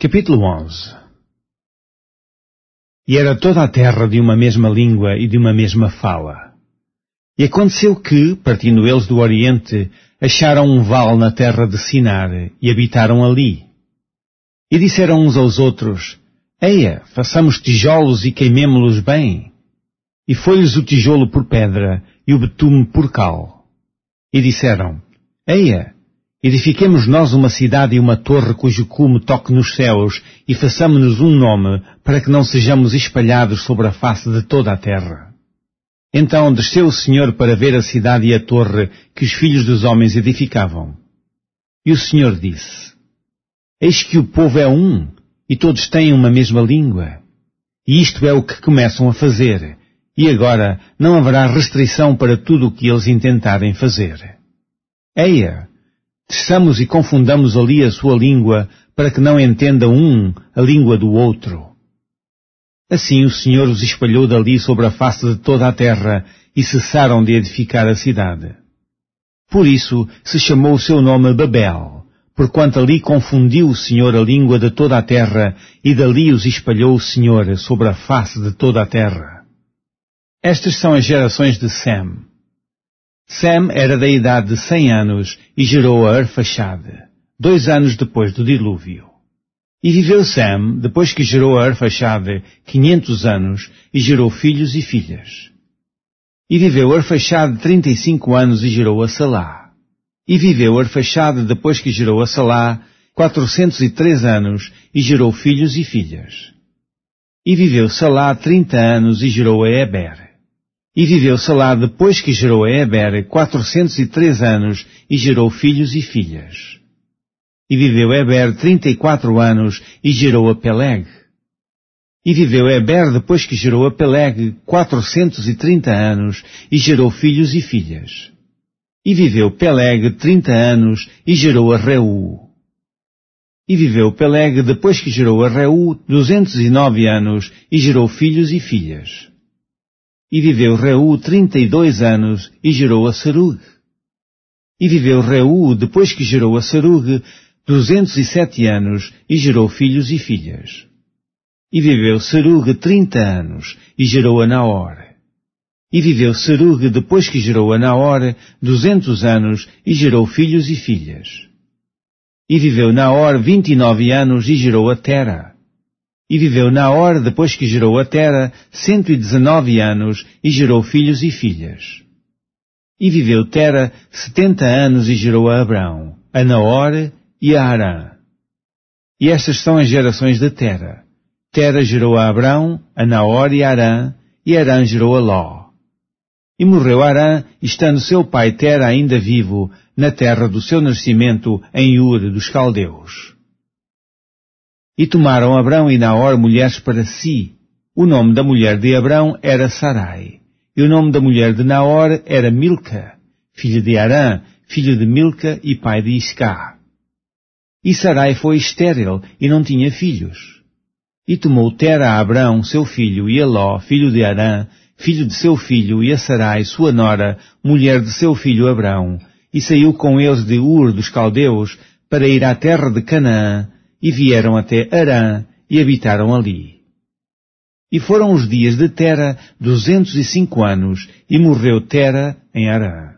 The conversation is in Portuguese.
Capítulo 11. E era toda a terra de uma mesma língua e de uma mesma fala. E aconteceu que, partindo eles do Oriente, acharam um vale na terra de Sinar, e habitaram ali. E disseram uns aos outros: Eia, façamos tijolos e queimemo-los bem. E foi-lhes o tijolo por pedra, e o betume por cal. E disseram: Eia, edifiquemos nós uma cidade e uma torre cujo cume toque nos céus, e façamo-nos um nome, para que não sejamos espalhados sobre a face de toda a terra. Então desceu o Senhor para ver a cidade e a torre que os filhos dos homens edificavam. E o Senhor disse: Eis que o povo é um, e todos têm uma mesma língua. E isto é o que começam a fazer, e agora não haverá restrição para tudo o que eles intentarem fazer. Eia, desçamos e confundamos ali a sua língua, para que não entenda um a língua do outro. Assim o Senhor os espalhou dali sobre a face de toda a terra, e cessaram de edificar a cidade. Por isso se chamou o seu nome Babel, porquanto ali confundiu o Senhor a língua de toda a terra, e dali os espalhou o Senhor sobre a face de toda a terra. Estas são as gerações de Sem. Sem era da idade de 100 anos e gerou a Arfaxade, 2 anos depois do dilúvio. E viveu Sem, depois que gerou a Arfaxade, 500 anos, e gerou filhos e filhas. E viveu Arfaxade 35 anos e gerou a Salá. E viveu Arfaxade, depois que gerou a Salá, 403 anos, e gerou filhos e filhas. E viveu Salá 30 anos e gerou a Eber. E viveu Salá, depois que gerou a Eber, 403 anos, e gerou filhos e filhas. E viveu Eber 34 anos, e gerou a Peleg. E viveu Eber, depois que gerou a Peleg, 430 anos, e gerou filhos e filhas. E viveu Peleg 30 anos, e gerou a Reu. E viveu Peleg, depois que gerou a Reu, 209 anos, e gerou filhos e filhas. E viveu Reu 32 anos, e gerou a Serug. E viveu Reu, depois que gerou a Serug, 207 anos, e gerou filhos e filhas. E viveu Serug 30 anos, e gerou a Naor. E viveu Serug, depois que gerou a Naor, 200 anos, e gerou filhos e filhas. E viveu Naor 29 anos, e gerou a Tera. E viveu Naor, depois que gerou a Tera, 119 anos, e gerou filhos e filhas. E viveu Tera 70 anos, e gerou a Abrão, a Naor e a Arã. E estas são as gerações de Tera. Tera gerou a Abrão, a Naor e a Arã gerou a Ló. E morreu Arã, estando seu pai Tera ainda vivo, na terra do seu nascimento, em Ur dos Caldeus. E tomaram Abrão e Naor mulheres para si. O nome da mulher de Abrão era Sarai, e o nome da mulher de Naor era Milca, filha de Arã, filho de Milca e pai de Iscá. E Sarai foi estéril e não tinha filhos. E tomou Tera a Abrão, seu filho, e a Ló, filho de Arã, filho de seu filho, e a Sarai, sua nora, mulher de seu filho Abrão, e saiu com eles de Ur dos Caldeus para ir à terra de Canaã, e vieram até Arã, e habitaram ali. E foram os dias de Tera 205 anos, e morreu Tera em Arã.